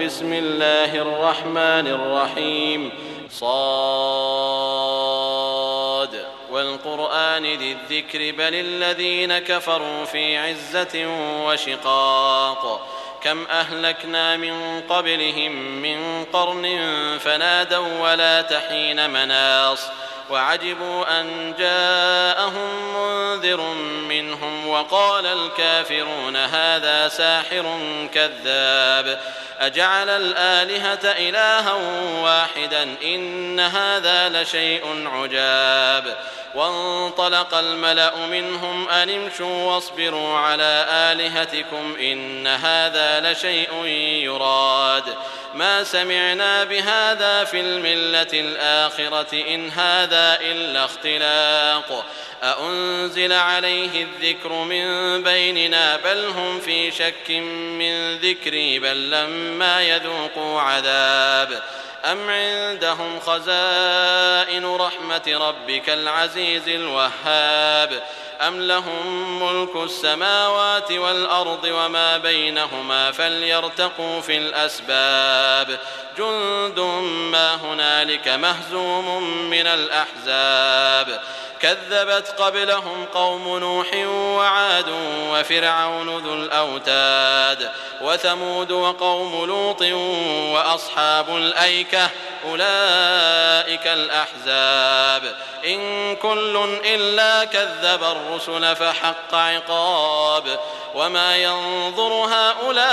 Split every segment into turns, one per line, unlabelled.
بسم الله الرحمن الرحيم صاد والقرآن ذي الذكر بل الذين كفروا في عزة وشقاق كم أهلكنا من قبلهم من قرن فنادوا ولا تحين مناص وعجبوا أن جاءهم منذر منهم وقال الكافرون هذا ساحر كذاب أجعل الآلهة إلها واحدا إن هذا لشيء عجاب وانطلق الملأ منهم أن امشوا واصبروا على آلهتكم إن هذا لشيء يراد ما سمعنا بهذا في الملة الآخرة إن هذا إلا اختلاق أأنزل عليه الذكر من بيننا بل هم في شك من ذكري بل لما يذوقوا عذاب أم عندهم خزائن رحمة ربك العزيز الوهاب أم لهم ملك السماوات والأرض وما بينهما فليرتقوا في الأسباب جند ما هنالك مهزوم من الأحزاب كذبت قبلهم قوم نوح وعاد وفرعون ذو الأوتاد وثمود وقوم لوط وأصحاب الأيكة أولئك الأحزاب إن كل إلا كذب الرسل فحق عقاب وما ينظر هؤلاء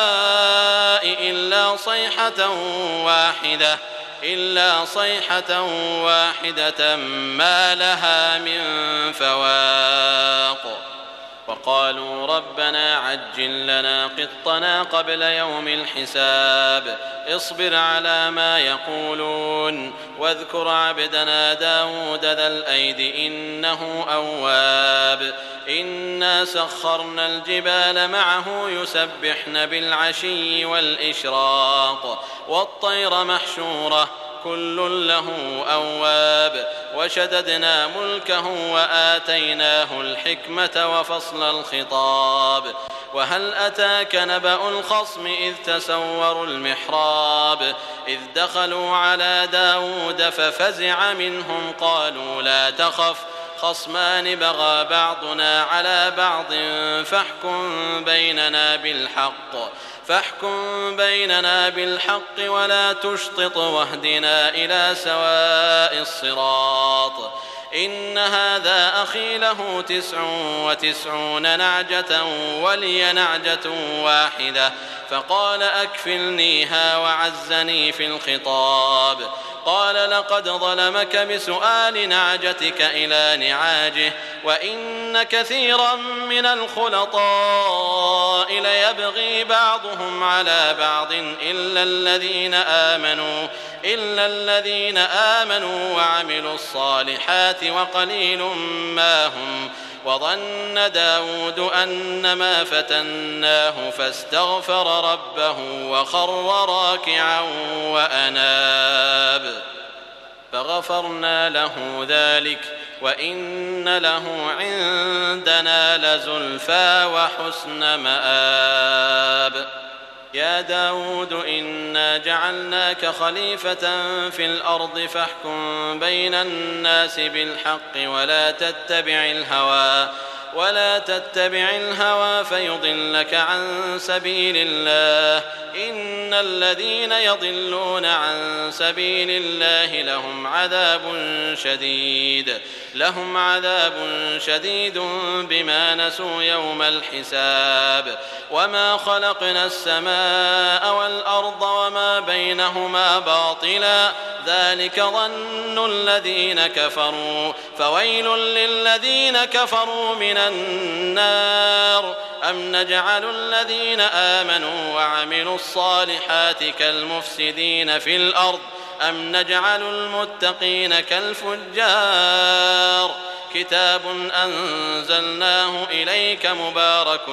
إلا صيحة واحدة ما لها من فواق وقالوا ربنا عجل لنا قطنا قبل يوم الحساب اصبر على ما يقولون واذكر عبدنا داود ذا الأيد إنه أواب إنا سخرنا الجبال معه يسبحن بالعشي والإشراق والطير محشورة كل له أواب وشددنا ملكه وآتيناه الحكمة وفصل الخطاب وهل أتاك نبأ الخصم إذ تسوروا المحراب إذ دخلوا على داود ففزع منهم قالوا لا تخف خصمان بغى بعضنا على بعض فاحكم بيننا بالحق ولا تشطط واهدنا إلى سواء الصراط إن هذا أخي له 99 نعجة ولي نعجة واحدة فقال أكفلنيها وعزني في الخطاب قال لقد ظلمك بسؤال نعجتك إلى نعاجه وإن كثيرا من الخلطاء ليبغي بعضهم على بعض إلا الذين آمنوا وعملوا الصالحات وقليل ما هم وظن داود أنما فتناه فاستغفر ربه وخر راكعا وأناب فغفرنا له ذلك وإن له عندنا لزلفى وحسن مآب يا داود إنا جعلناك خليفة في الأرض فاحكم بين الناس بالحق ولا تتبع الهوى فيضلك عن سبيل الله إن الذين يضلون عن سبيل الله لهم عذاب شديد بما نسوا يوم الحساب وما خلقنا السماء والأرض وما بينهما باطلا ذلك ظن الذين كفروا فويل للذين كفروا من النار أم نجعل الذين آمنوا وعملوا الصالحات كالمفسدين في الأرض أم نجعل المتقين كالفجار كتاب أنزلناه إليك مبارك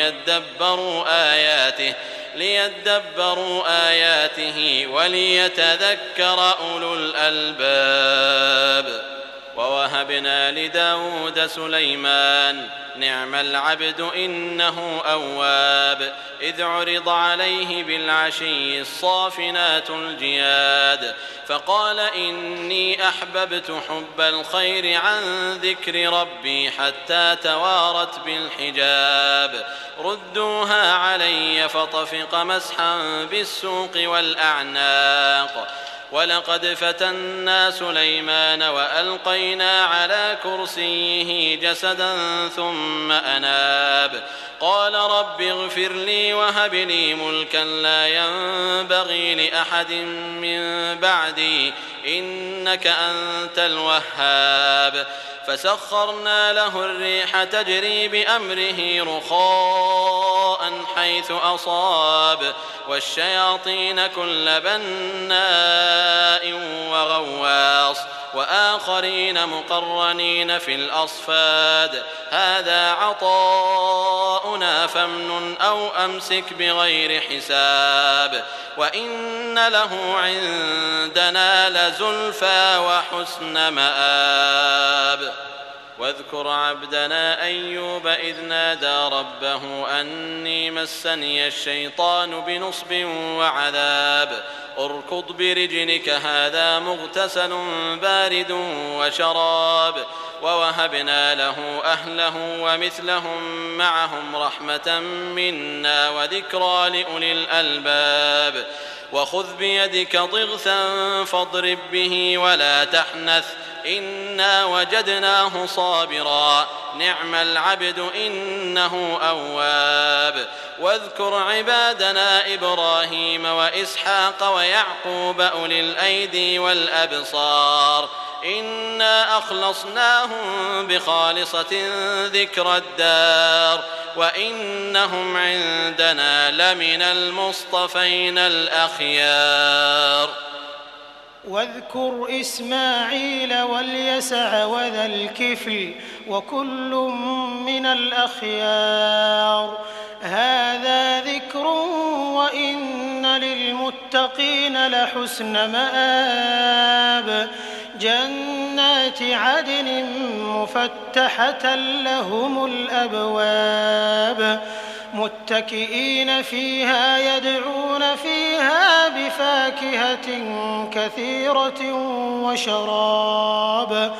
ليدبروا آياته وليتذكر أولو الألباب ووهبنا لداود سليمان نعم العبد إنه أواب إذ عرض عليه بالعشي الصافنات الجياد فقال إني أحببت حب الخير عن ذكر ربي حتى توارت بالحجاب ردوها علي فطفق مسحا بالسوق والأعناق ولقد فتنا سليمان وألقينا على كرسيه جسدا ثم أناب قال رب اغفر لي وهب لي ملكا لا ينبغي لأحد من بعدي إنك أنت الوهاب فسخرنا له الريح تجري بأمره رخاء حيث أصاب والشياطين كل بناء وغواص وآخرين مقرنين في الأصفاد هذا عطاؤنا فامنن أو أمسك بغير حساب وإن له عندنا لزلفى وحسن مآب واذكر عبدنا أيوب إذ نادى ربه أني مسني الشيطان بنصب وعذاب اركض برجلك هذا مغتسل بارد وشراب ووهبنا له أهله ومثلهم معهم رحمة منا وذكرى لأولي الألباب وخذ بيدك ضغثا فاضرب به ولا تحنث إنا وجدناه صابرا نعم العبد إنه أواب واذكر عبادنا إبراهيم وإسحاق ويعقوب أولي الأيدي والأبصار إنا أخلصناهم بخالصة ذكر الدار وإنهم عندنا لمن المصطفين الأخيار
واذكر إسماعيل واليسع وذا الكفل وكل من الأخيار هذا ذكر وإن للمتقين لحسن مآب جنات عدن مفتحة لهم الأبواب متكئين فيها يدعون فيها بفاكهة كثيرة وشراب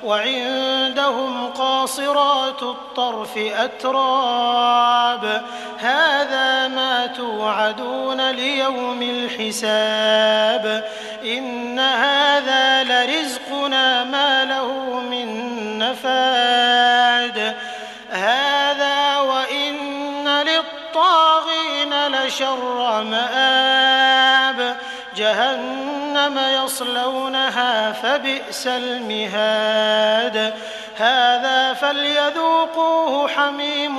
وعندهم قاصرات الطرف أتراب هذا ما توعدون ليوم الحساب إن هذا لرزقنا ما له من نفاد هذا وإن للطاغين لشر مآب جهنم يصلونها فبئس المهاد هذا فليذوقوه حميم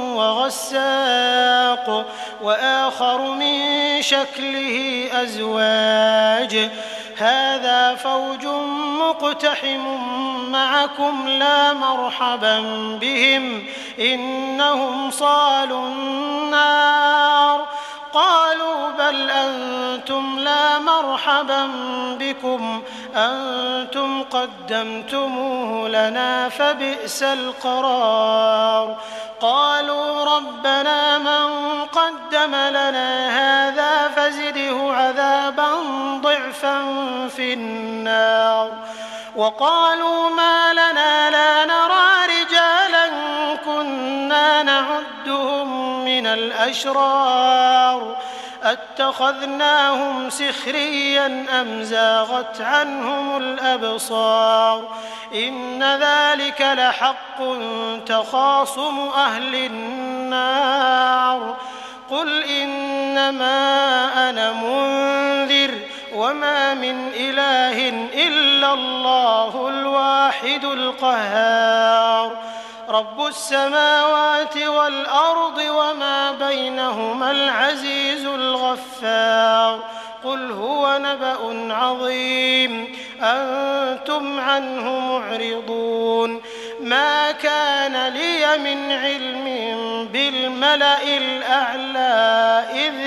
وغساق وآخر من شكله أزواج هذا فوج مقتحم معكم لا مرحبا بهم إنهم صالوا النار قالوا بل أنتم لا مرحبا بكم أنتم قدمتموه لنا فبئس القرار قالوا ربنا من قدم لنا هذا فزده عذابا ضعفا في النار وقالوا ما لنا لا نرى رجالا كنا نعدهم من الأشرار أتخذناهم سخريا أم زاغت عنهم الأبصار إن ذلك لحق تخاصم أهل النار قل إنما أنا منذر وما من إله إلا الله الواحد القهار رب السماوات والأرض وما بينهما العزيز الغفار قل هو نبأ عظيم أنتم عنه معرضون ما كان لي من علم بالملأ الأعلى إذ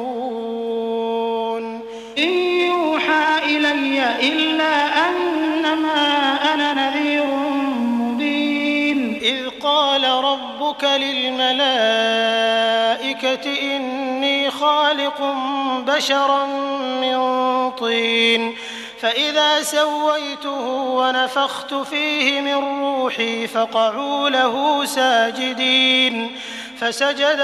يختصمون إن يوحى إلي إلا أن إنما أنا نذير مبين إذ قال ربك للملائكة إني خالق بشرا من طين فإذا سويته ونفخت فيه من روحي فقعوا له ساجدين فسجد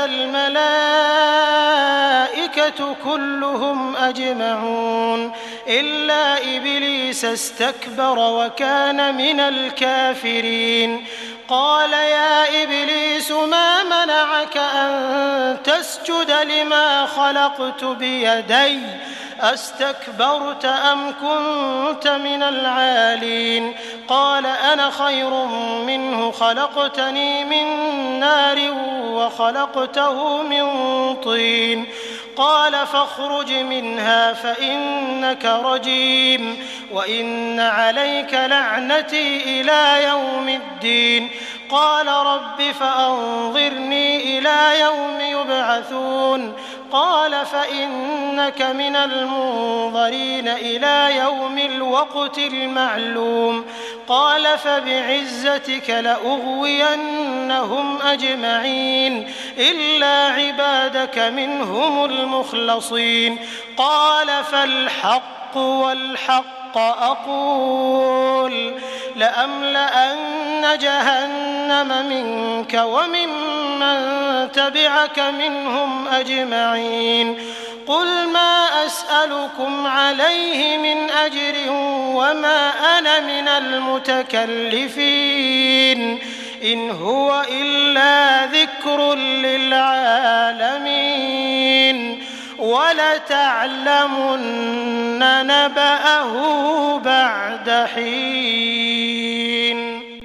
الملائكة كلهم أجمعون إلا إبليس استكبر وكان من الكافرين قال يا إبليس ما منعك أن تسجد لما خلقت بيدي أستكبرت أم كنت من العالين قال أنا خير منه خلقتني من نار وخلقته من طين قال فاخرج منها فإنك رجيم وإن عليك لعنتي إلى يوم الدين قال رب فأنظرني إلى يوم يبعثون قال فإنك من المنظرين إلى يوم الوقت المعلوم قال فبعزتك لأغوينهم أجمعين إلا عبادك منهم المخلصين قال فالحق والحق أقول لأملأن جهنم منك وممن تبعك منهم أجمعين قل ما أسألكم عليه من أجر وما أنا من المتكلفين إن هو إلا ذكر للعالمين ولتعلمن نبأه بعد حين